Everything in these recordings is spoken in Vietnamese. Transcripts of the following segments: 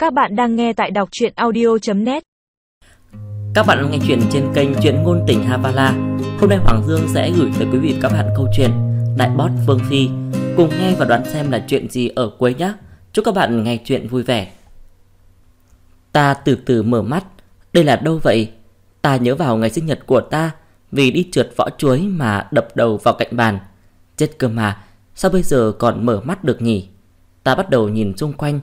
Các bạn đang nghe tại đọc truyện audio.net. Các bạn đang nghe chuyện trên kênh Truyện Ngôn Tình Havala. Hôm nay Hoàng Dương sẽ gửi tới quý vị và các bạn câu chuyện Đại Boss Vương Phi. Cùng nghe và đoán xem là chuyện gì ở cuối nhé. Chúc các bạn nghe chuyện vui vẻ. Ta từ từ mở mắt. Đây là đâu vậy? Ta nhớ vào ngày sinh nhật của ta, vì đi trượt vỏ chuối mà đập đầu vào cạnh bàn. Chết cơ mà, sao bây giờ còn mở mắt được nhỉ? Ta bắt đầu nhìn xung quanh.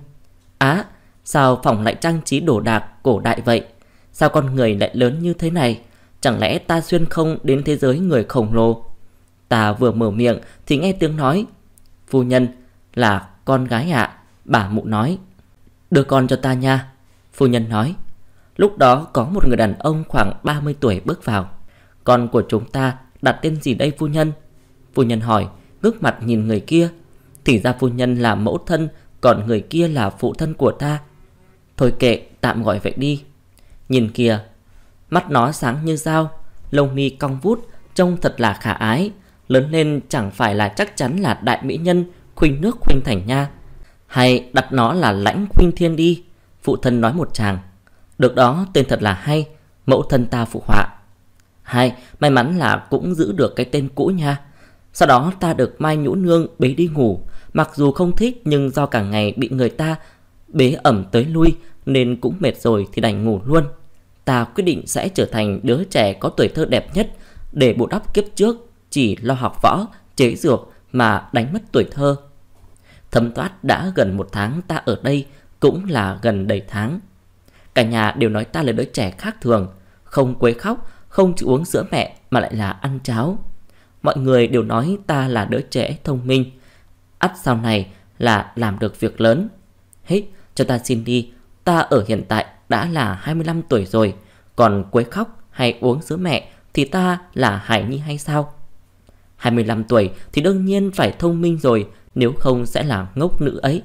Sao phòng lại trang trí đồ đạc cổ đại vậy? Sao con người lại lớn như thế này? Chẳng lẽ ta xuyên không đến thế giới người khổng lồ? Ta vừa mở miệng thì nghe tiếng nói. Phu nhân, là con gái ạ. Bà mụ nói. Đưa con cho ta nha. Phu nhân nói. Lúc đó có một người đàn ông khoảng 30 tuổi bước vào. Con của chúng ta đặt tên gì đây phu nhân? Phu nhân hỏi, ngước mặt nhìn người kia. Thì ra phu nhân là mẫu thân, còn người kia là phụ thân của ta. Thôi kệ, tạm gọi vậy đi. Nhìn kìa, mắt nó sáng như dao, lông mi cong vút, trông thật là khả ái. Lớn lên chẳng phải là chắc chắn là đại mỹ nhân Khuynh Nước Khuynh Thành nha. Hay đặt nó là Lãnh Khuynh Thiên đi. Phụ thân nói một tràng. Được đó, tên thật là hay. Mẫu thân ta phụ họa. Hay, may mắn là cũng giữ được cái tên cũ nha. Sau đó ta được Mai Nhũ Nương bế đi ngủ. Mặc dù không thích nhưng do cả ngày bị người ta bế ẩm tới lui nên cũng mệt rồi thì đành ngủ luôn. Ta quyết định sẽ trở thành đứa trẻ có tuổi thơ đẹp nhất để bù đắp kiếp trước chỉ lo học võ, chế dược mà đánh mất tuổi thơ. Thấm thoát đã gần 1 tháng ta ở đây, cũng là gần đầy tháng. Cả nhà đều nói ta là đứa trẻ khác thường, không quấy khóc, không chịu uống sữa mẹ mà lại là ăn cháo. Mọi người đều nói ta là đứa trẻ thông minh, ắt sau này là làm được việc lớn. Hết, cho ta xin đi. Ta ở hiện tại đã là 25 tuổi rồi, còn quấy khóc hay uống sữa mẹ thì ta là hài nhi hay sao? 25 tuổi thì đương nhiên phải thông minh rồi, nếu không sẽ là ngốc nữ ấy.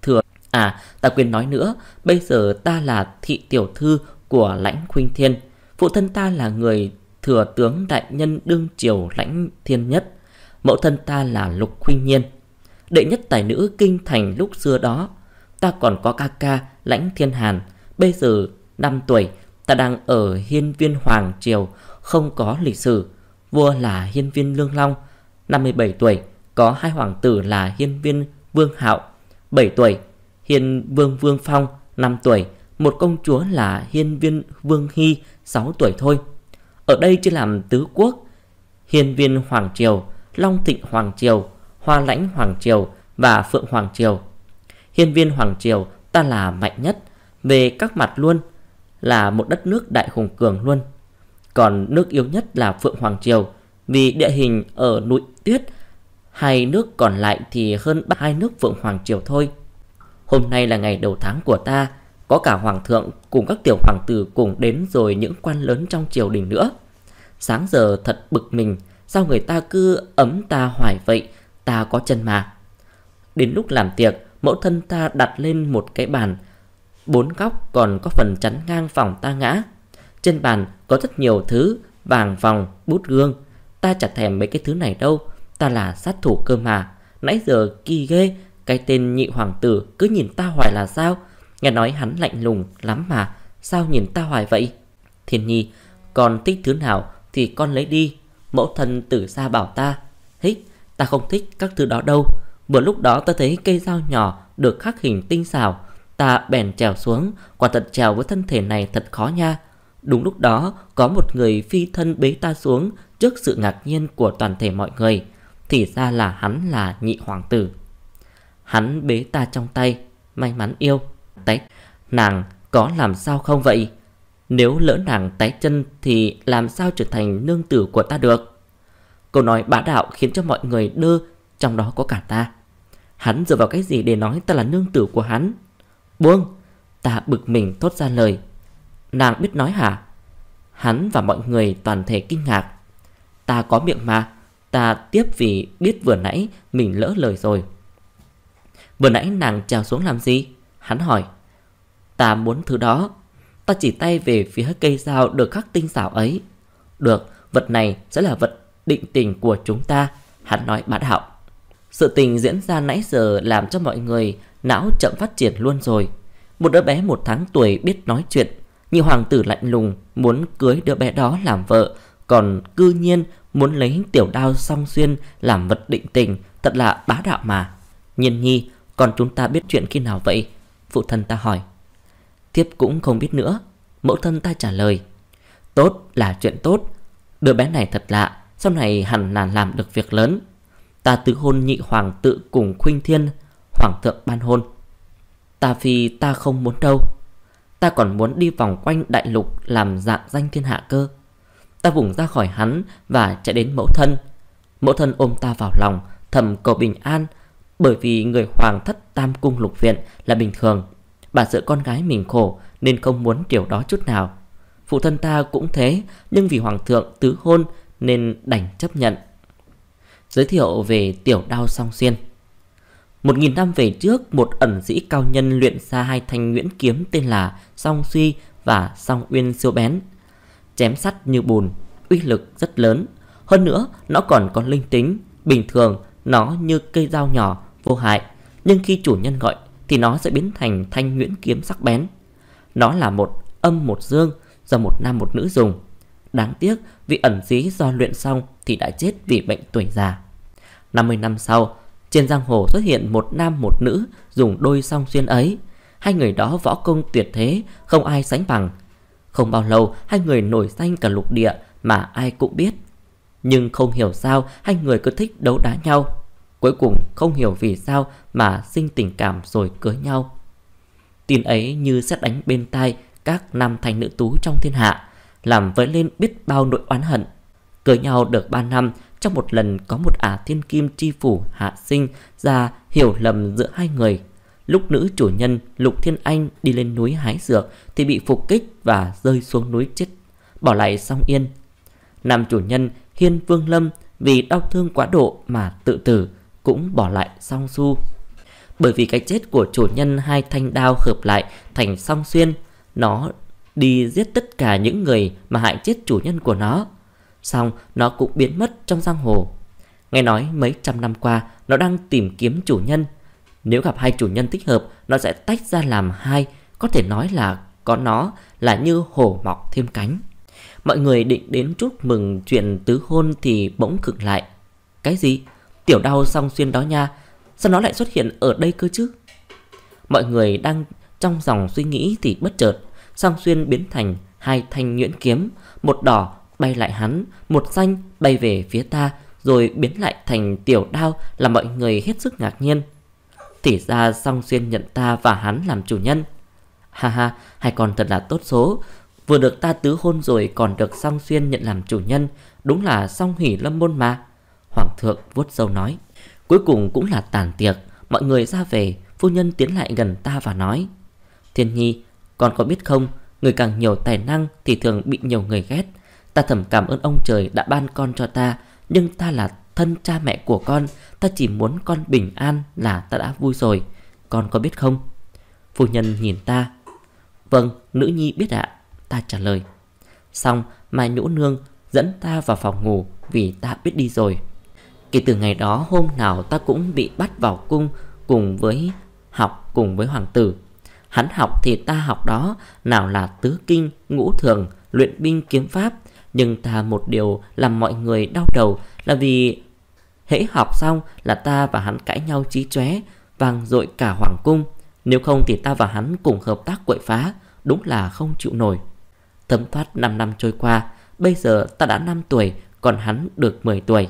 Ta quên nói nữa, bây giờ ta là thị tiểu thư của Lãnh Khuynh Thiên. Phụ thân ta là người thừa tướng đại nhân đương triều Lãnh Thiên Nhất. Mẫu thân ta là Lục Khuynh Nhiên, đệ nhất tài nữ kinh thành lúc xưa đó. Ta còn có ca ca Lãnh Thiên Hàn, bây giờ 5 tuổi. Ta đang ở hiên viên Hoàng Triều, không có lịch sử. Vua là hiên viên Lương Long. 57 tuổi, có 2 hoàng tử là hiên viên Vương Hạo. 7 tuổi, hiên vương Vương Phong. 5 tuổi, một công chúa là hiên viên Vương Hy. 6 tuổi thôi. Ở đây chưa làm tứ quốc: hiên viên Hoàng Triều, Long Thịnh Hoàng Triều, Hoa Lãnh Hoàng Triều và Phượng Hoàng Triều. Hiên viên Hoàng Triều ta là mạnh nhất về các mặt luôn, là một đất nước đại hùng cường luôn. Còn nước yếu nhất là Phượng Hoàng Triều, vì địa hình ở núi tuyết. 2 nước còn lại thì hơn 2 nước Phượng Hoàng Triều thôi. Hôm nay là ngày đầu tháng của ta, có cả hoàng thượng cùng các tiểu hoàng tử cùng đến, rồi những quan lớn trong triều đình nữa. Sáng giờ thật bực mình, sao người ta cứ ấm ta hoài vậy? Ta có chân mà. Đến lúc làm tiệc, mẫu thân ta đặt lên một cái bàn, 4 góc còn có phần chắn ngang phòng ta ngã. Trên bàn có rất nhiều thứ, vàng vòng, bút gương. Ta chả thèm mấy cái thứ này đâu, ta là sát thủ cơ mà. Nãy giờ kỳ ghê, cái tên nhị hoàng tử cứ nhìn ta hoài là sao? Nghe nói hắn lạnh lùng lắm mà, sao nhìn ta hoài vậy? Thiên Nhi, con thích thứ nào thì con lấy đi. Mẫu thân từ xa bảo ta. Ta không thích các thứ đó đâu. Vừa lúc đó ta thấy cây dao nhỏ được khắc hình tinh xảo, ta bèn trèo xuống. Quả thật trèo với thân thể này thật khó nha. Đúng lúc đó có một người phi thân bế ta xuống trước sự ngạc nhiên của toàn thể mọi người. Thì ra là hắn là nhị hoàng tử. Hắn bế ta trong tay. May mắn yêu. Nàng có làm sao không vậy? Nếu lỡ nàng tái chân thì làm sao trở thành nương tử của ta được? Câu nói bá đạo khiến cho mọi người đơ, trong đó có cả ta. Hắn dựa vào cái gì để nói ta là nương tử của hắn? Buông! Ta bực mình thốt ra lời. Nàng biết nói hả? Hắn và mọi người toàn thể kinh ngạc. Ta có miệng mà. Ta tiếp vì biết vừa nãy mình lỡ lời rồi. Vừa nãy nàng trèo xuống làm gì? Hắn hỏi. Ta muốn thứ đó. Ta chỉ tay về phía cây dao được khắc tinh xảo ấy. Được, vật này sẽ là vật định tình của chúng ta, hắn nói bá đạo. Sự tình diễn ra nãy giờ làm cho mọi người não chậm phát triển luôn rồi. Một đứa bé 1 tháng tuổi biết nói chuyện. Nhị hoàng tử lạnh lùng muốn cưới đứa bé đó làm vợ, còn cư nhiên muốn lấy Tiểu Đao Song Xuyên làm vật định tình, thật là bá đạo mà. Nhiên nhi, còn chúng ta biết chuyện khi nào vậy? Phụ thân ta hỏi. Thiếp cũng không biết nữa, mẫu thân ta trả lời. Tốt là chuyện tốt. Đứa bé này thật lạ, sau này hẳn là làm được việc lớn. Ta tứ hôn nhị hoàng tự cùng Khuynh Thiên, hoàng thượng ban hôn. Ta phi ta không muốn đâu. Ta còn muốn đi vòng quanh đại lục làm dạng danh thiên hạ cơ. Ta vùng ra khỏi hắn và chạy đến mẫu thân. Mẫu thân ôm ta vào lòng, thầm cầu bình an. Bởi vì người hoàng thất tam cung lục viện là bình thường. Bà sợ con gái mình khổ nên không muốn điều đó chút nào. Phụ thân ta cũng thế, nhưng vì hoàng thượng tứ hôn nên đành chấp nhận. Giới thiệu về Tiểu Đao Song Xuyên. 1000 năm về trước, một ẩn sĩ cao nhân luyện ra 2 thanh nhuyễn kiếm tên là Song Suy và Song Uyên siêu bén. Chém sắt như bùn, uy lực rất lớn. Hơn nữa, nó còn có linh tính. Bình thường, nó như cây dao nhỏ, vô hại. Nhưng khi chủ nhân gọi thì nó sẽ biến thành thanh nhuyễn kiếm sắc bén. Nó là một âm một dương, do một nam một nữ dùng. Đáng tiếc vị ẩn sĩ do luyện xong thì đã chết vì bệnh tuổi già. 50 năm sau, trên giang hồ xuất hiện một nam một nữ dùng đôi song xuyên ấy. Hai người đó võ công tuyệt thế, không ai sánh bằng. Không bao lâu, hai người nổi danh cả lục địa mà ai cũng biết. Nhưng không hiểu sao hai người cứ thích đấu đá nhau. Cuối cùng không hiểu vì sao mà sinh tình cảm rồi cưới nhau. Tin ấy như sét đánh bên tai các nam thanh nữ tú trong thiên hạ, làm vơi lên biết bao nỗi oán hận. Cưới nhau được 3 năm, trong một lần có một ả thiên kim chi phủ hạ sinh ra hiểu lầm giữa hai người. Lúc nữ chủ nhân Lục Thiên Anh đi lên núi hái dược thì bị phục kích và rơi xuống núi chết, bỏ lại Song Yên. Nam chủ nhân Hiên Vương Lâm vì đau thương quá độ mà tự tử, cũng bỏ lại Song Su. Bởi vì cái chết của chủ nhân, 2 thanh đao hợp lại thành Song Xuyên. Nó đi giết tất cả những người mà hại chết chủ nhân của nó. Xong nó cũng biến mất trong giang hồ. Nghe nói mấy trăm năm qua nó đang tìm kiếm chủ nhân. Nếu gặp 2 chủ nhân thích hợp, nó sẽ tách ra làm 2. Có thể nói là có nó là như hổ mọc thêm cánh. Mọi người định đến chúc mừng chuyện tứ hôn thì bỗng khựng lại. Cái gì? Tiểu Đao Song Xuyên đó nha, sao nó lại xuất hiện ở đây cơ chứ? Mọi người đang trong dòng suy nghĩ thì bất chợt Song Xuyên biến thành 2 thanh nhuyễn kiếm. Một đỏ bay lại hắn, một xanh bay về phía ta, rồi biến lại thành tiểu đao, làm mọi người hết sức ngạc nhiên. Thì ra Song Xuyên nhận ta và hắn làm chủ nhân. Ha ha, hai con thật là tốt số. Vừa được ta tứ hôn rồi còn được Song Xuyên nhận làm chủ nhân. Đúng là song hỷ lâm môn mà. Hoàng thượng vuốt râu nói. Cuối cùng cũng là tàn tiệc. Mọi người ra về. Phu nhân tiến lại gần ta và nói: Thiên nhi, con có biết không, người càng nhiều tài năng thì thường bị nhiều người ghét. Ta thầm cảm ơn ông trời đã ban con cho ta, nhưng ta là thân cha mẹ của con. Ta chỉ muốn con bình an là ta đã vui rồi. Con có biết không? Phu nhân nhìn ta. Vâng, nữ nhi biết ạ, ta trả lời. Xong Mai Nhũ Nương dẫn ta vào phòng ngủ vì ta biết đi rồi. Kể từ ngày đó, hôm nào ta cũng bị bắt vào cung cùng với học cùng với hoàng tử. Hắn học thì ta học đó, nào là tứ kinh, ngũ thường, luyện binh kiếm pháp. Nhưng ta một điều làm mọi người đau đầu là vì hễ học xong là ta và hắn cãi nhau chí chóe, vang dội cả hoàng cung. Nếu không thì ta và hắn cùng hợp tác quậy phá, đúng là không chịu nổi. Thấm thoát 5 năm trôi qua, bây giờ ta đã 5 tuổi, còn hắn được 10 tuổi.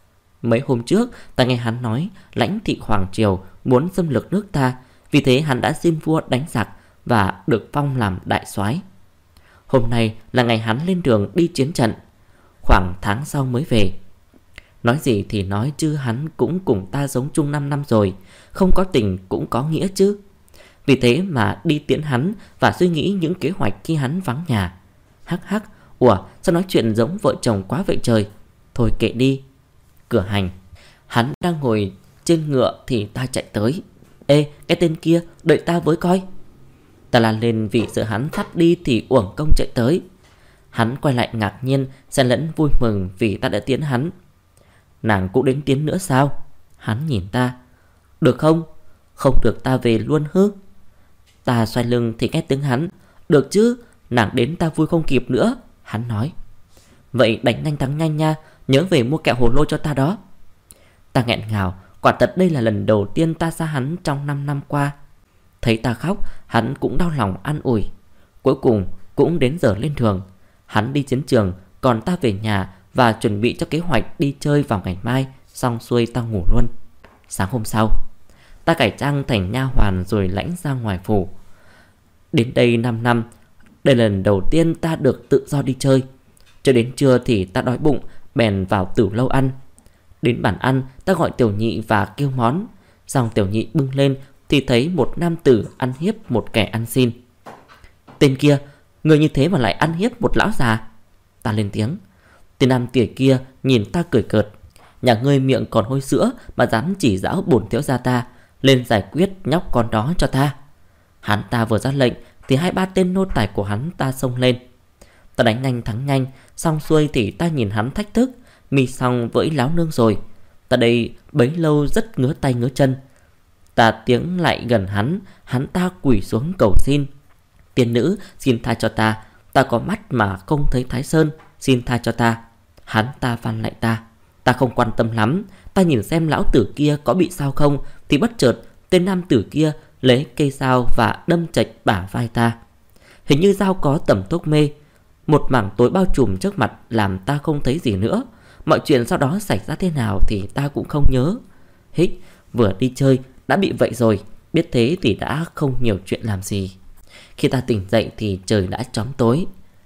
Mấy hôm trước ta nghe hắn nói lãnh thị hoàng triều muốn xâm lược nước ta, vì thế hắn đã xin vua đánh giặc và được phong làm đại soái. Hôm nay là ngày hắn lên đường đi chiến trận, khoảng tháng sau mới về. Nói gì thì nói chứ hắn cũng cùng ta sống chung 5 năm rồi, không có tình cũng có nghĩa chứ. Vì thế mà đi tiễn hắn và suy nghĩ những kế hoạch khi hắn vắng nhà. Hắc hắc, ủa sao nói chuyện giống vợ chồng quá vậy trời. Thôi kệ đi. Cửa hành, hắn đang ngồi trên ngựa thì ta chạy tới. Ê, cái tên kia, đợi ta với coi. Ta la lên vì sợ hắn thoát đi thì uổng công chạy tới. Hắn quay lại ngạc nhiên, xen lẫn vui mừng vì ta đã tiễn hắn. Nàng cũng đến tiễn nữa sao? Hắn nhìn ta. Được không? Không được ta về luôn hứ. Ta xoay lưng thì nghe tiếng hắn: "Được chứ, nàng đến ta vui không kịp nữa." Hắn nói: "Vậy đánh nhanh thắng nhanh nha, nhớ về mua kẹo hồ lô cho ta đó." Ta nghẹn ngào, quả thật đây là lần đầu tiên ta xa hắn trong 5 năm qua. Thấy ta khóc, hắn cũng đau lòng an ủi. Cuối cùng cũng đến giờ lên đường. Hắn đi chiến trường, còn ta về nhà và chuẩn bị cho kế hoạch đi chơi vào ngày mai. Xong xuôi ta ngủ luôn. Sáng hôm sau, ta cải trang thành nha hoàn rồi lãnh ra ngoài phủ. Đến đây 5 năm, đây là lần đầu tiên ta được tự do đi chơi. Cho đến trưa thì ta đói bụng, bèn vào tửu lâu ăn. Đến bàn ăn, ta gọi tiểu nhị và kêu món. Xong tiểu nhị bưng lên thì thấy một nam tử ăn hiếp một kẻ ăn xin. "Tên kia, người như thế mà lại ăn hiếp một lão già?" Ta lên tiếng. Tên nam tử kia nhìn ta cười cợt: "Nhà ngươi miệng còn hôi sữa mà dám chỉ giáo bổn thiếu gia ta, lên giải quyết nhóc con đó cho ta." Hắn ta vừa ra lệnh thì 2-3 tên nô tài của hắn ta xông lên. Ta đánh nhanh thắng nhanh. Xong xuôi thì ta nhìn hắn thách thức: "Mi xong với láo nương rồi." Ta đây bấy lâu rất ngứa tay ngứa chân. Ta tiến lại gần hắn. Hắn ta quỳ xuống cầu xin: "Tiên nữ, xin tha cho ta. Ta có mắt mà không thấy Thái Sơn, xin tha cho ta." Hắn ta van lại ta. Ta không quan tâm lắm. Ta nhìn xem lão tử kia có bị sao không thì bất chợt tên nam tử kia lấy cây dao và đâm chạch bả vai ta. Hình như dao có tẩm thuốc mê. Một mảng tối bao trùm trước mặt làm ta không thấy gì nữa. Mọi chuyện sau đó xảy ra thế nào thì ta cũng không nhớ. Hích, vừa đi chơi đã bị vậy rồi. Biết thế thì đã không nhiều chuyện làm gì. Khi ta tỉnh dậy thì trời đã chóng tối.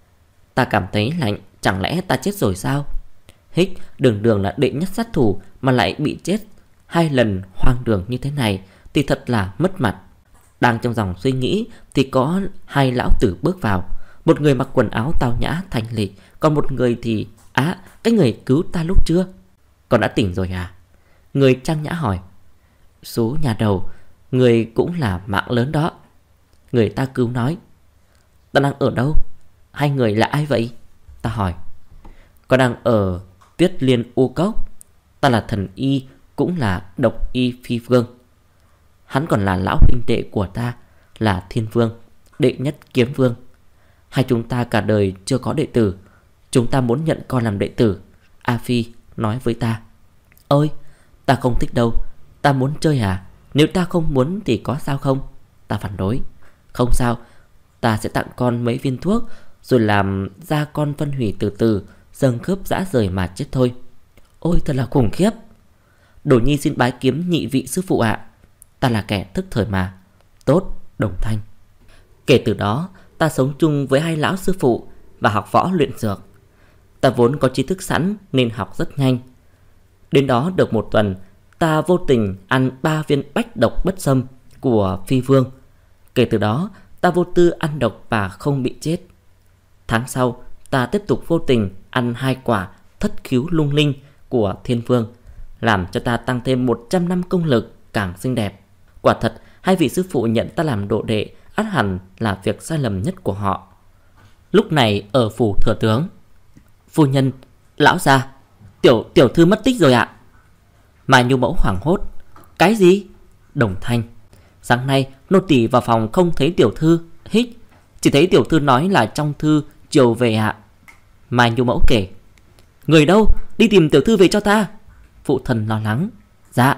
Ta cảm thấy lạnh. Chẳng lẽ ta chết rồi sao? Hích đường đường là đệ nhất sát thủ mà lại bị chết 2 lần hoang đường như thế này thì thật là mất mặt. Đang trong dòng suy nghĩ thì có 2 lão tử bước vào. Một người mặc quần áo tao nhã thành lịch, còn một người thì cái người cứu ta lúc trưa. "Con đã tỉnh rồi à?" Người trang nhã hỏi. "Số nhà đầu, người cũng là mạng lớn đó." Người ta cứu nói. "Ta đang ở đâu? 2 người là ai vậy?" Ta hỏi. "Con đang ở Tuyết Liên U Cốc. Ta là thần y, cũng là độc y Phi Vương. Hắn còn là lão huynh đệ của ta, là Thiên Vương, đệ nhất kiếm vương. Hai chúng ta cả đời chưa có đệ tử. Chúng ta muốn nhận con làm đệ tử." A Phi nói với ta. "Ôi, ta không thích đâu. Ta muốn chơi à? Nếu ta không muốn thì có sao không?" Ta phản đối. "Không sao, ta sẽ tặng con mấy viên thuốc, rồi làm ra con phân hủy từ từ, xương khớp rã rời mà chết thôi." Ôi thật là khủng khiếp. "Đồ nhi xin bái kiếm nhị vị sư phụ ạ." Ta là kẻ thức thời mà. "Tốt, đồng thanh." Kể từ đó ta sống chung với 2 lão sư phụ và học võ luyện dược. Ta vốn có tri thức sẵn nên học rất nhanh. Đến đó được 1 tuần, ta vô tình ăn 3 viên bách độc bất xâm của Phi Vương. Kể từ đó ta vô tư ăn độc và không bị chết. Tháng sau ta tiếp tục vô tình ăn 2 quả thất khiếu lung linh của Thiên Vương, làm cho ta tăng thêm 100 năm công lực, càng xinh đẹp. Quả thật 2 vị sư phụ nhận ta làm độ đệ ắt hẳn là việc sai lầm nhất của họ. Lúc này ở phủ thừa tướng. "Phu nhân, lão gia, tiểu thư mất tích rồi ạ." Mai Nhu Mẫu hoảng hốt. "Cái gì?" Đồng thanh. "Sáng nay nô tỳ vào phòng không thấy tiểu thư." Hích, "Chỉ thấy tiểu thư nói là trong thư chiều về ạ." Mai Nhu Mẫu kể. "Người đâu? Đi tìm tiểu thư về cho ta." Phụ thần lo lắng. "Dạ."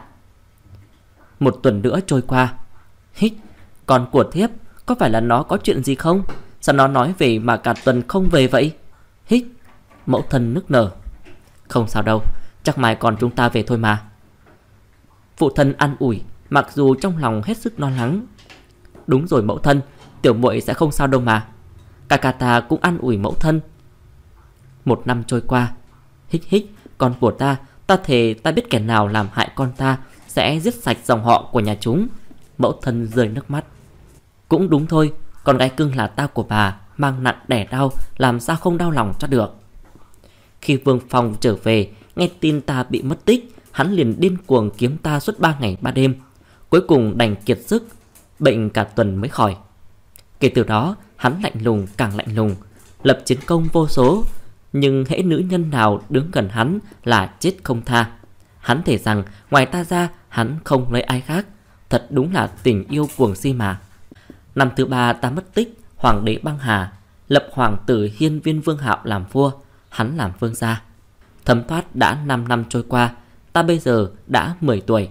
1 tuần nữa trôi qua. Hích, "Con của thiếp có phải là nó có chuyện gì không? Sao nó nói về mà cả tuần không về vậy?" Hích, mẫu thân nức nở. "Không sao đâu, chắc mai con chúng ta về thôi mà." Phụ thân an ủi, mặc dù trong lòng hết sức lo lắng. "Đúng rồi mẫu thân, tiểu muội sẽ không sao đâu mà." Ca ca ta cũng an ủi mẫu thân. 1 năm trôi qua. Hích hích, con của ta thề ta biết kẻ nào làm hại con ta sẽ giết sạch dòng họ của nhà chúng. Mẫu thân rơi nước mắt. Cũng đúng thôi, con gái cưng là ta của bà, mang nặng đẻ đau, làm sao không đau lòng cho được. Khi Vương Phong trở về, nghe tin ta bị mất tích, hắn liền điên cuồng kiếm ta suốt 3 ngày 3 đêm. Cuối cùng đành kiệt sức, bệnh cả tuần mới khỏi. Kể từ đó, hắn lạnh lùng càng lạnh lùng, lập chiến công vô số, nhưng hễ nữ nhân nào đứng gần hắn là chết không tha. Hắn thề rằng ngoài ta ra hắn không lấy ai khác. Thật đúng là tình yêu cuồng si mà. Năm thứ 3 ta mất tích, hoàng đế băng hà, lập hoàng tử Hiên Viên Vương Hạo làm vua, hắn làm vương gia. Thấm thoát đã 5 năm trôi qua, ta bây giờ đã 10 tuổi.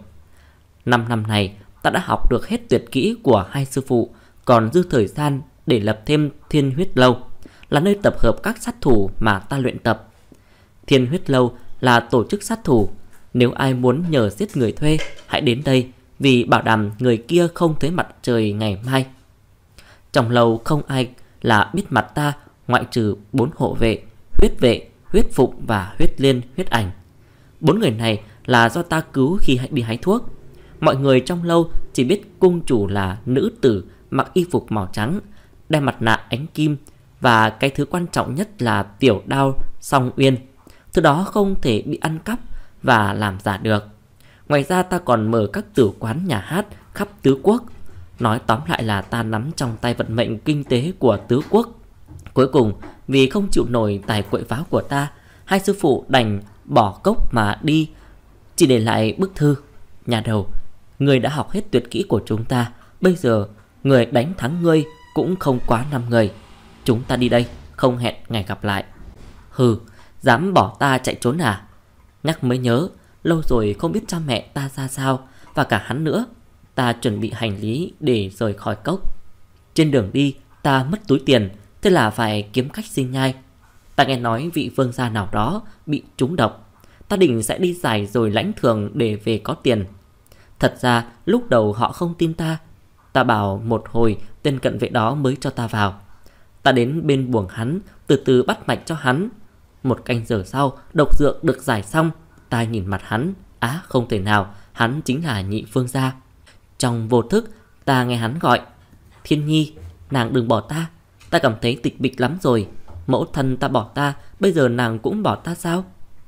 5 năm này ta đã học được hết tuyệt kỹ của hai sư phụ, còn dư thời gian để lập thêm Thiên Huyết Lâu, là nơi tập hợp các sát thủ mà ta luyện tập. Thiên Huyết Lâu là tổ chức sát thủ, nếu ai muốn nhờ giết người thuê, hãy đến đây, vì bảo đảm người kia không thấy mặt trời ngày mai. Trong lâu không ai là biết mặt ta, ngoại trừ 4 hộ vệ, Huyết Phụng và Huyết Liên, Huyết Ảnh. 4 người này là do ta cứu khi đi hái thuốc. Mọi người trong lâu chỉ biết cung chủ là nữ tử mặc y phục màu trắng, đeo mặt nạ ánh kim, và cái thứ quan trọng nhất là tiểu đao song uyên. Thứ đó không thể bị ăn cắp và làm giả được. Ngoài ra ta còn mở các tử quán nhà hát khắp tứ quốc. Nói tóm lại là ta nắm trong tay vận mệnh kinh tế của tứ quốc. Cuối cùng, vì không chịu nổi tài quậy phá của ta, hai sư phụ đành bỏ cốc mà đi, chỉ để lại bức thư. Nhà đầu, ngươi đã học hết tuyệt kỹ của chúng ta, bây giờ người đánh thắng ngươi cũng không quá 5 người. Chúng ta đi đây, không hẹn ngày gặp lại. Hừ, dám bỏ ta chạy trốn à? Nhắc mới nhớ, lâu rồi không biết cha mẹ ta ra sao, và cả hắn nữa. Ta chuẩn bị hành lý để rời khỏi cốc. Trên đường đi ta mất túi tiền, thế là phải kiếm cách sinh nhai. Ta nghe nói vị vương gia nào đó bị trúng độc. Ta định sẽ đi giải rồi lãnh thưởng để về có tiền. Thật ra lúc đầu họ không tin ta. Ta bảo một hồi tên cận vệ đó mới cho ta vào. Ta đến bên buồng hắn, từ từ bắt mạch cho hắn. 1 canh giờ sau, độc dược được giải xong. Ta nhìn mặt hắn, không thể nào, hắn chính là nhị vương gia. Trong vô thức, ta nghe hắn gọi: Thiên Nhi, nàng đừng bỏ ta. Ta cảm thấy tịch bịch lắm rồi. Mẫu thân ta bỏ ta, bây giờ nàng cũng bỏ ta sao?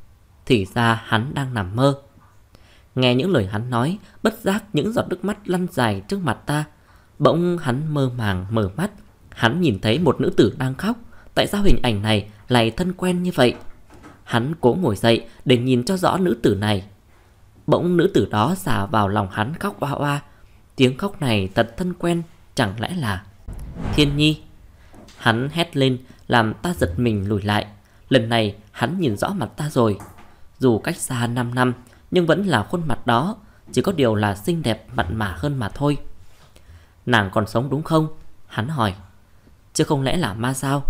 Thì ra hắn đang nằm mơ. Nghe những lời hắn nói, bất giác những giọt nước mắt lăn dài trước mặt ta. Bỗng hắn mơ màng mở mắt. Hắn nhìn thấy một nữ tử đang khóc. Tại sao hình ảnh này lại thân quen như vậy? Hắn cố ngồi dậy để nhìn cho rõ nữ tử này. Bỗng nữ tử đó xả vào lòng hắn khóc oa oa. Tiếng khóc này thật thân quen, chẳng lẽ là Thiên Nhi? Hắn hét lên làm ta giật mình lùi lại. Lần này hắn nhìn rõ mặt ta rồi. Dù cách xa 5 năm nhưng vẫn là khuôn mặt đó, chỉ có điều là xinh đẹp mặn mà hơn mà thôi. Nàng còn sống đúng không? Hắn hỏi. Chứ không lẽ là ma sao?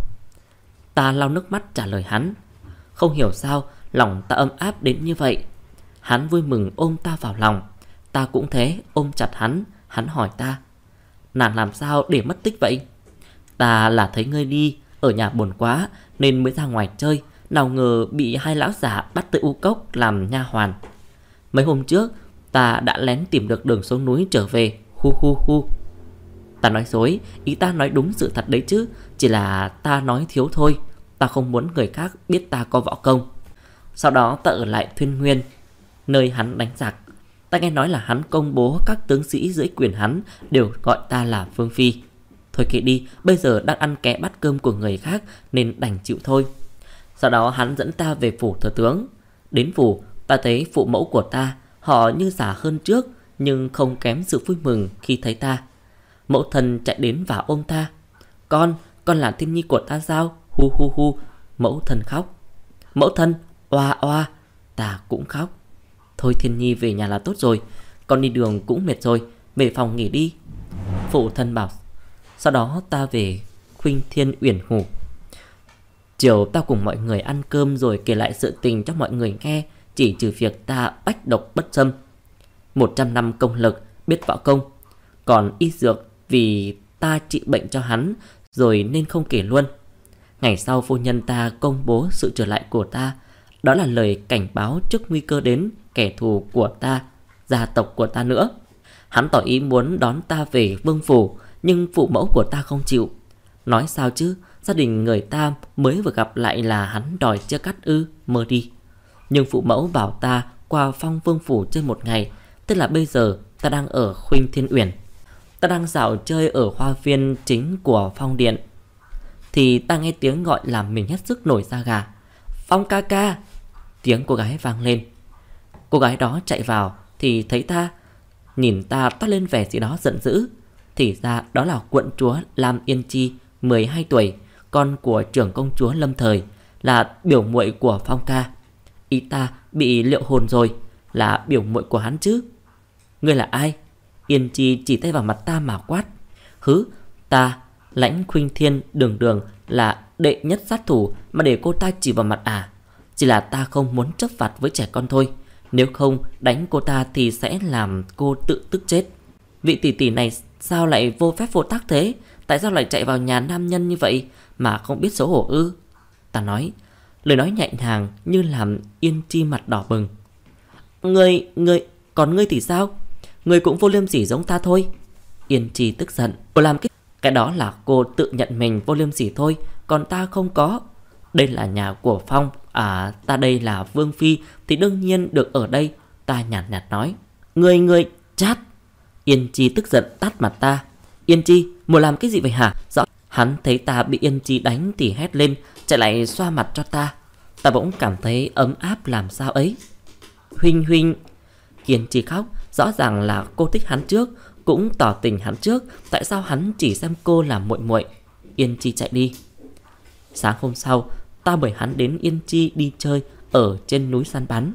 Ta lau nước mắt trả lời hắn. Không hiểu sao lòng ta ấm áp đến như vậy. Hắn vui mừng ôm ta vào lòng. Ta cũng thế, ôm chặt hắn. Hắn hỏi ta: nàng làm sao để mất tích vậy? Ta là thấy ngươi đi, ở nhà buồn quá nên mới ra ngoài chơi. Nào ngờ bị hai lão già bắt tới U Cốc làm nha hoàn. Mấy hôm trước ta đã lén tìm được đường xuống núi trở về. Hu. Ta nói dối, ý ta nói đúng sự thật đấy chứ. Chỉ là ta nói thiếu thôi. Ta không muốn người khác biết ta có võ công. Sau đó ta ở lại Thuyên Nguyên, nơi hắn đánh giặc. Ta nghe nói là hắn công bố các tướng sĩ dưới quyền hắn đều gọi ta là Vương Phi. Thôi kệ đi, bây giờ đang ăn kẽ bát cơm của người khác nên đành chịu thôi. Sau đó hắn dẫn ta về phủ thừa tướng. Đến phủ, ta thấy phụ mẫu của ta, họ như già hơn trước nhưng không kém sự vui mừng khi thấy ta. Mẫu thân chạy đến và ôm ta. Con là Thiên Nhi của ta sao? Hu. Mẫu thân khóc. Mẫu thân, oa. Ta cũng khóc. Thôi Thiên Nhi về nhà là tốt rồi. Con đi đường cũng mệt rồi, về phòng nghỉ đi. Phụ thân bảo. Sau đó ta về Khuynh Thiên Uyển ngủ. Chiều ta cùng mọi người ăn cơm rồi kể lại sự tình cho mọi người nghe, chỉ trừ việc ta bách độc bất xâm, 100 năm công lực, biết võ công. Còn y dược vì ta trị bệnh cho hắn rồi nên không kể luôn. Ngày sau phu nhân ta công bố sự trở lại của ta. Đó là lời cảnh báo trước nguy cơ đến kẻ thù của ta, gia tộc của ta nữa. Hắn tỏ ý muốn đón ta về vương phủ, nhưng phụ mẫu của ta không chịu. Nói sao chứ, gia đình người ta mới vừa gặp lại là hắn đòi chia cắt ư? Mơ đi. Nhưng phụ mẫu bảo ta qua Phong Vương phủ chơi một ngày. Tức là bây giờ ta đang ở Khuynh Thiên Uyển. Ta đang dạo chơi ở hoa viên chính của Phong Điện, thì ta nghe tiếng gọi làm mình hết sức nổi da gà. Phong ca ca. Tiếng cô gái vang lên. Cô gái đó chạy vào thì thấy ta, nhìn ta toát lên vẻ gì đó giận dữ. Thì ra đó là quận chúa Lam Yên Chi 12 tuổi, con của trưởng công chúa Lâm Thời, là biểu muội của Phong ca. Ý ta bị liệu hồn rồi, là biểu muội của hắn chứ. Ngươi là ai? Yên Chi chỉ tay vào mặt ta mà quát. Hứ, ta Lãnh Khuynh Thiên đường đường là đệ nhất sát thủ mà để cô ta chỉ vào mặt à? Chỉ là ta không muốn chấp phạt với trẻ con thôi. Nếu không đánh cô ta thì sẽ làm cô tự tức chết. Vị tỷ tỷ này sao lại vô phép vô tắc thế? Tại sao lại chạy vào nhà nam nhân như vậy mà không biết xấu hổ ư? Ta nói, lời nói nhẹ nhàng như làm Yên Chi mặt đỏ bừng. Còn ngươi thì sao? Ngươi cũng vô liêm sỉ giống ta thôi. Yên Chi tức giận. Cô làm cái đó là cô tự nhận mình vô liêm sỉ thôi, còn ta không có. Đây là nhà của Phong, ta đây là Vương Phi thì đương nhiên được ở đây. Ta nhàn nhạt nói. Ngươi chát. Yên Chi tức giận tát mặt ta. Yên Chi, muốn làm cái gì vậy hả? Rõ. Hắn thấy ta bị Yên Chi đánh thì hét lên, chạy lại xoa mặt cho ta. Ta bỗng cảm thấy ấm áp làm sao ấy. Huynh. Yên Chi khóc. Rõ ràng là cô thích hắn trước, cũng tỏ tình hắn trước. Tại sao hắn chỉ xem cô là muội muội? Yên Chi chạy đi. Sáng hôm sau, ta mời hắn đến Yên Chi đi chơi ở trên núi săn bắn.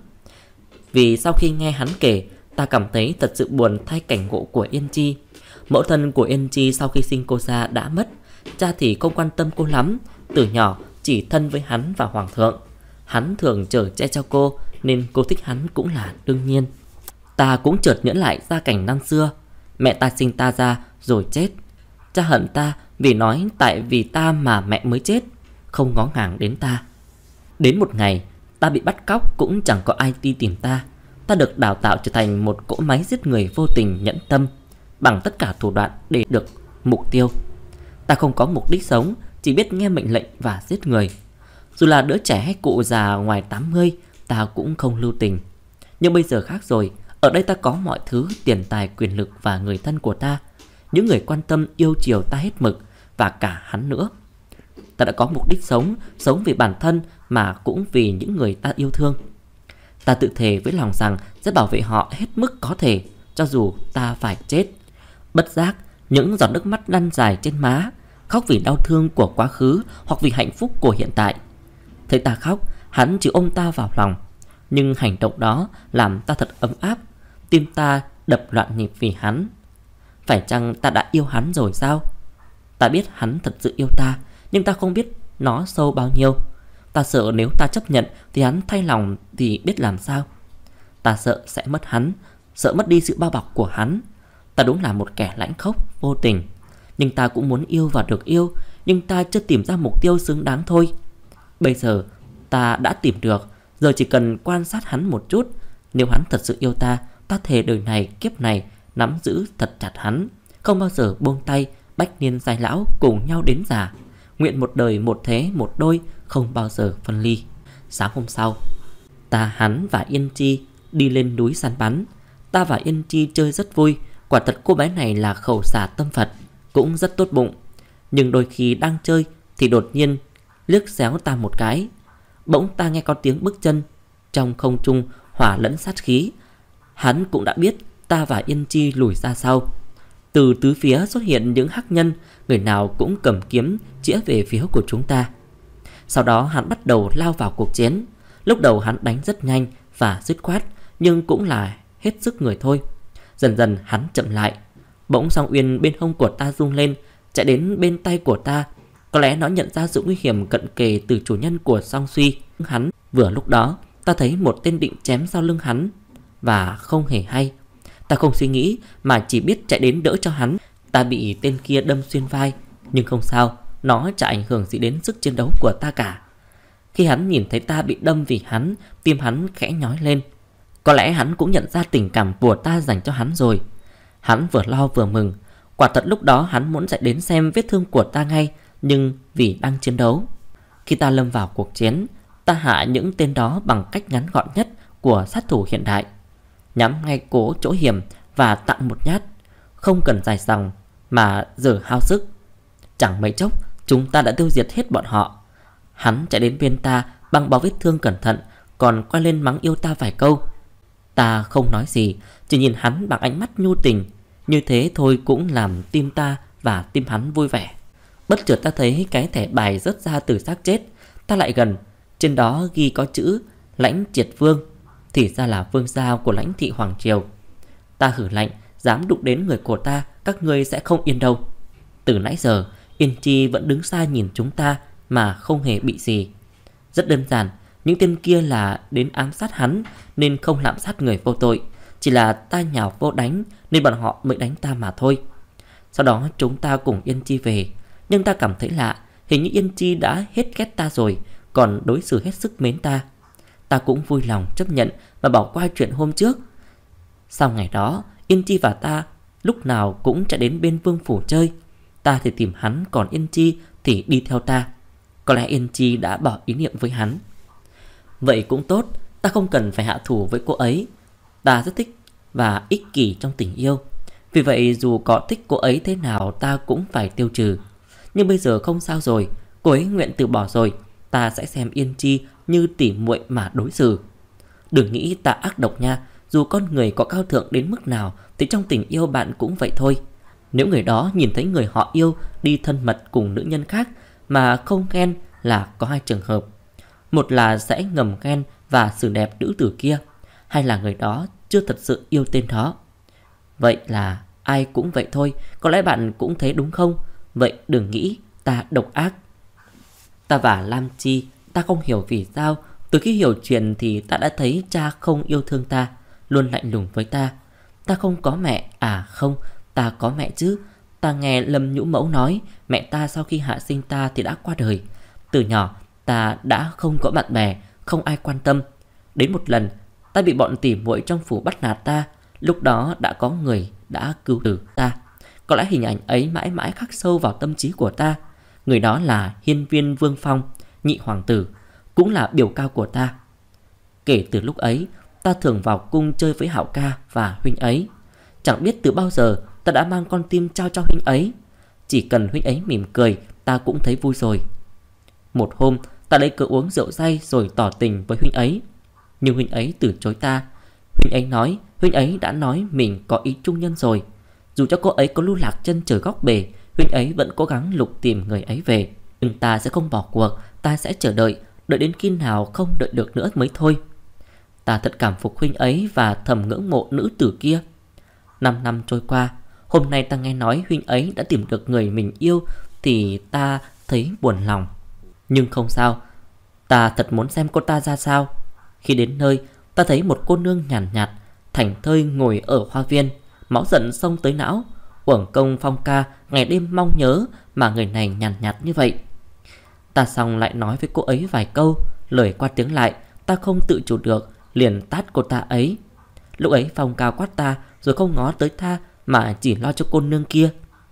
Vì sau khi nghe hắn kể, ta cảm thấy thật sự buồn thay cảnh ngộ của Yên Chi. Mẫu thân của Yên Chi sau khi sinh cô ra đã mất. Cha thì không quan tâm cô lắm. Từ nhỏ chỉ thân với hắn và hoàng thượng. Hắn thường chở che cho cô, nên cô thích hắn cũng là đương nhiên. Ta cũng chợt nhớ lại gia cảnh năm xưa. Mẹ ta sinh ta ra rồi chết. Cha hận ta vì nói tại vì ta mà mẹ mới chết, không ngó ngàng đến ta. Đến một ngày ta bị bắt cóc cũng chẳng có ai đi tìm ta. Ta được đào tạo trở thành một cỗ máy giết người vô tình nhẫn tâm, bằng tất cả thủ đoạn để được mục tiêu. Ta không có mục đích sống, chỉ biết nghe mệnh lệnh và giết người. Dù là đứa trẻ hay cụ già ngoài 80, ta cũng không lưu tình. Nhưng bây giờ khác rồi. Ở đây ta có mọi thứ, tiền tài, quyền lực và người thân của ta. Những người quan tâm yêu chiều ta hết mực, và cả hắn nữa. Ta đã có mục đích sống, sống vì bản thân mà cũng vì những người ta yêu thương. Ta tự thề với lòng rằng sẽ bảo vệ họ hết mức có thể, cho dù ta phải chết. Bất giác, những giọt nước mắt lăn dài trên má, khóc vì đau thương của quá khứ hoặc vì hạnh phúc của hiện tại. Thấy ta khóc, hắn chỉ ôm ta vào lòng. Nhưng hành động đó làm ta thật ấm áp. Tim ta đập loạn nhịp vì hắn. Phải chăng ta đã yêu hắn rồi sao? Ta biết hắn thật sự yêu ta, nhưng ta không biết nó sâu bao nhiêu. Ta sợ nếu ta chấp nhận thì hắn thay lòng thì biết làm sao. Ta sợ sẽ mất hắn, sợ mất đi sự bao bọc của hắn. Ta đúng là một kẻ lãnh khốc, vô tình. Nhưng ta cũng muốn yêu và được yêu. Nhưng ta chưa tìm ra mục tiêu xứng đáng thôi. Bây giờ ta đã tìm được. Giờ chỉ cần quan sát hắn một chút. Nếu hắn thật sự yêu ta, ta thề đời này kiếp này nắm giữ thật chặt hắn, không bao giờ buông tay. Bách niên giai lão cùng nhau đến già, nguyện một đời một thế một đôi, không bao giờ phân ly. Sáng hôm sau, ta, hắn và Yên Chi đi lên núi săn bắn. Ta và Yên Chi chơi rất vui. Quả thật cô bé này là khẩu xả tâm Phật, cũng rất tốt bụng. Nhưng đôi khi đang chơi thì đột nhiên liếc xéo ta một cái. Bỗng ta nghe có tiếng bước chân. Trong không trung hỏa lẫn sát khí. Hắn cũng đã biết ta và Yên Chi lùi ra sau. Từ tứ phía xuất hiện những hắc nhân, người nào cũng cầm kiếm chĩa về phía của chúng ta. Sau đó hắn bắt đầu lao vào cuộc chiến. Lúc đầu hắn đánh rất nhanh và dứt khoát, nhưng cũng là hết sức người thôi. Dần dần hắn chậm lại. Bỗng song uyên bên hông của ta rung lên, chạy đến bên tay của ta. Có lẽ nó nhận ra sự nguy hiểm cận kề từ chủ nhân của song suy hắn. Vừa lúc đó ta thấy một tên định chém sau lưng hắn, và không hề hay. Ta không suy nghĩ mà chỉ biết chạy đến đỡ cho hắn. Ta bị tên kia đâm xuyên vai, nhưng không sao, nó chả ảnh hưởng gì đến sức chiến đấu của ta cả. Khi hắn nhìn thấy ta bị đâm vì hắn, tim hắn khẽ nhói lên. Có lẽ hắn cũng nhận ra tình cảm của ta dành cho hắn rồi. Hắn vừa lo vừa mừng. Quả thật lúc đó hắn muốn chạy đến xem vết thương của ta ngay, nhưng vì đang chiến đấu. Khi ta lâm vào cuộc chiến, ta hạ những tên đó bằng cách ngắn gọn nhất của sát thủ hiện đại. Nhắm ngay cố chỗ hiểm và tặng một nhát, không cần dài dòng mà giờ hao sức. Chẳng mấy chốc chúng ta đã tiêu diệt hết bọn họ. Hắn chạy đến bên ta băng bó vết thương cẩn thận, còn quay lên mắng yêu ta vài câu. Ta không nói gì, chỉ nhìn hắn bằng ánh mắt nhu tình. Như thế thôi cũng làm tim ta và tim hắn vui vẻ. Bất chợt ta thấy cái thẻ bài rớt ra từ xác chết. Ta lại gần, trên đó ghi có chữ Lãnh Triệt Vương, thì ra là vương gia của Lãnh thị Hoàng triều. Ta hử lạnh, dám đụng đến người của ta, các ngươi sẽ không yên đâu. Từ nãy giờ Yên Chi vẫn đứng xa nhìn chúng ta mà không hề bị gì. Rất đơn giản, những tên kia là đến ám sát hắn nên không lạm sát người vô tội. Chỉ là ta nhào vô đánh nên bọn họ mới đánh ta mà thôi. Sau đó chúng ta cùng Yên Chi về. Nhưng ta cảm thấy lạ, hình như Yên Chi đã hết ghét ta rồi, còn đối xử hết sức mến ta. Ta cũng vui lòng chấp nhận và bỏ qua chuyện hôm trước. Sau ngày đó, Yên Chi và ta lúc nào cũng chạy đến bên vương phủ chơi. Ta thì tìm hắn, còn Yên Chi thì đi theo ta. Có lẽ Yên Chi đã bỏ ý niệm với hắn. Vậy cũng tốt, ta không cần phải hạ thủ với cô ấy. Ta rất thích và ích kỷ trong tình yêu. Vì vậy dù có thích cô ấy thế nào ta cũng phải tiêu trừ. Nhưng bây giờ không sao rồi, cô ấy nguyện từ bỏ rồi. Ta sẽ xem Yên Chi như tỉ muội mà đối xử. Đừng nghĩ ta ác độc nha. Dù con người có cao thượng đến mức nào thì trong tình yêu bạn cũng vậy thôi. Nếu người đó nhìn thấy người họ yêu đi thân mật cùng nữ nhân khác mà không ghen là có hai trường hợp. Một là sẽ ngầm ghen và xử đẹp nữ tử kia, hay là người đó chưa thật sự yêu tên đó. Vậy là ai cũng vậy thôi. Có lẽ bạn cũng thấy đúng không? Vậy đừng nghĩ ta độc ác. Ta và Lam Chi, ta không hiểu vì sao từ khi hiểu chuyện thì ta đã thấy cha không yêu thương ta, luôn lạnh lùng với ta. Ta không có mẹ. À không, ta có mẹ chứ. Ta nghe Lâm Nhũ Mẫu nói mẹ ta sau khi hạ sinh ta thì đã qua đời. Từ nhỏ ta đã không có bạn bè, không ai quan tâm. Đến một lần ta bị bọn tỉ muội trong phủ bắt nạt ta. Lúc đó đã có người đã cứu được ta. Có lẽ hình ảnh ấy mãi mãi khắc sâu vào tâm trí của ta. Người đó là Hiên Viên Vương Phong, nhị hoàng tử, cũng là biểu ca của ta. Kể từ lúc ấy ta thường vào cung chơi với Hạo ca và huynh ấy. Chẳng biết từ bao giờ ta đã mang con tim trao cho huynh ấy. Chỉ cần huynh ấy mỉm cười ta cũng thấy vui rồi. Một hôm ta lấy cớ uống rượu say rồi tỏ tình với huynh ấy. Nhưng huynh ấy từ chối ta. Huynh ấy nói huynh ấy đã nói mình có ý trung nhân rồi. Dù cho cô ấy có lưu lạc chân trời góc bể, huynh ấy vẫn cố gắng lục tìm người ấy về. Nhưng ta sẽ không bỏ cuộc. Ta sẽ chờ đợi, đợi đến khi nào không đợi được nữa mới thôi. Ta thật cảm phục huynh ấy và thầm ngưỡng mộ nữ tử kia. 5 năm trôi qua, hôm nay ta nghe nói huynh ấy đã tìm được người mình yêu thì ta thấy buồn lòng. Nhưng không sao, ta thật muốn xem cô ta ra sao. Khi đến nơi, ta thấy một cô nương nhàn nhạt, thảnh thơi ngồi ở hoa viên. Máu giận xông tới não. Uổng công Phong ca ngày đêm mong nhớ mà người này nhàn nhạt như vậy. Ta xong lại nói với cô ấy vài câu. Lời qua tiếng lại, ta không tự chủ được liền tát cô ta ấy. Lúc ấy Phong ca quát ta rồi không ngó tới tha mà chỉ lo cho cô nương kia.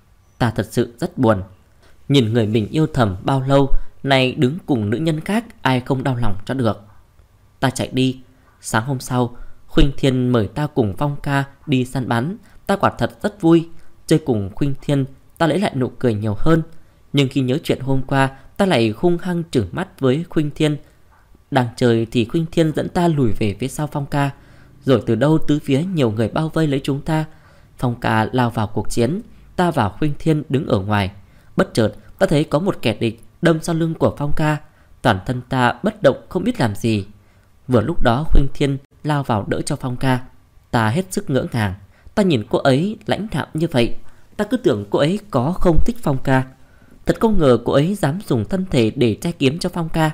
Ta thật sự rất buồn. Nhìn người mình yêu thầm bao lâu nay đứng cùng nữ nhân khác, ai không đau lòng cho được. Ta chạy đi. Sáng hôm sau, Khuynh Thiên mời ta cùng Phong ca đi săn bắn. Ta quả thật rất vui. Chơi cùng Khuynh Thiên ta lấy lại nụ cười nhiều hơn. Nhưng khi nhớ chuyện hôm qua, ta lại hung hăng trừng mắt với Khuynh Thiên. Đang chơi thì Khuynh Thiên dẫn ta lùi về phía sau Phong ca. Rồi từ đâu tứ phía nhiều người bao vây lấy chúng ta. Phong ca lao vào cuộc chiến. Ta và Khuynh Thiên đứng ở ngoài. Bất chợt ta thấy có một kẻ địch đâm sau lưng của Phong ca. Toàn thân ta bất động không biết làm gì. Vừa lúc đó Khuynh Thiên lao vào đỡ cho Phong ca. Ta hết sức ngỡ ngàng. Ta nhìn cô ấy lãnh đạm như vậy. Ta cứ tưởng cô ấy có không thích Phong ca. Thật không ngờ cô ấy dám dùng thân thể để che kiếm cho Phong ca.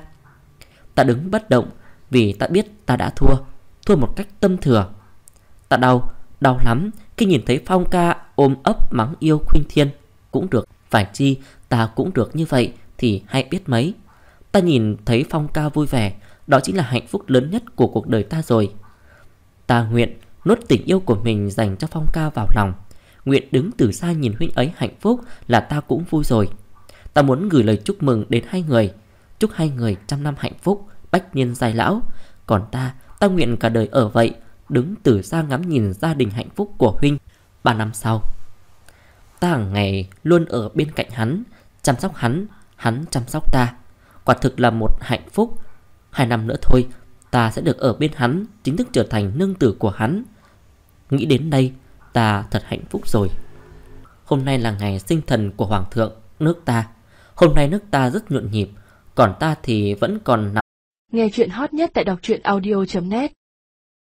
Ta đứng bất động vì ta biết ta đã thua. Thua một cách tâm thừa. Ta đau lắm khi nhìn thấy Phong ca ôm ấp mắng yêu Khuynh Thiên. Cũng được, phải chi ta cũng được như vậy thì hay biết mấy. Ta nhìn thấy Phong ca vui vẻ, đó chính là hạnh phúc lớn nhất của cuộc đời ta rồi. Ta nguyện nuốt tình yêu của mình dành cho Phong ca vào lòng. Nguyện đứng từ xa nhìn huynh ấy hạnh phúc là ta cũng vui rồi. Ta muốn gửi lời chúc mừng đến hai người. Chúc hai người trăm năm hạnh phúc, bách niên dài lão. Còn ta nguyện cả đời ở vậy, đứng từ xa ngắm nhìn gia đình hạnh phúc của huynh. 3 năm sau, ta hàng ngày luôn ở bên cạnh hắn, chăm sóc hắn, hắn chăm sóc ta. Quả thực là một hạnh phúc. 2 năm nữa thôi, ta sẽ được ở bên hắn, chính thức trở thành nương tử của hắn. Nghĩ đến đây, ta thật hạnh phúc rồi. Hôm nay là ngày sinh thần của Hoàng thượng nước ta. Hôm nay nước ta rất nhộn nhịp, còn ta thì vẫn còn nằm. Nghe chuyện hot nhất tại đọc truyện audio.net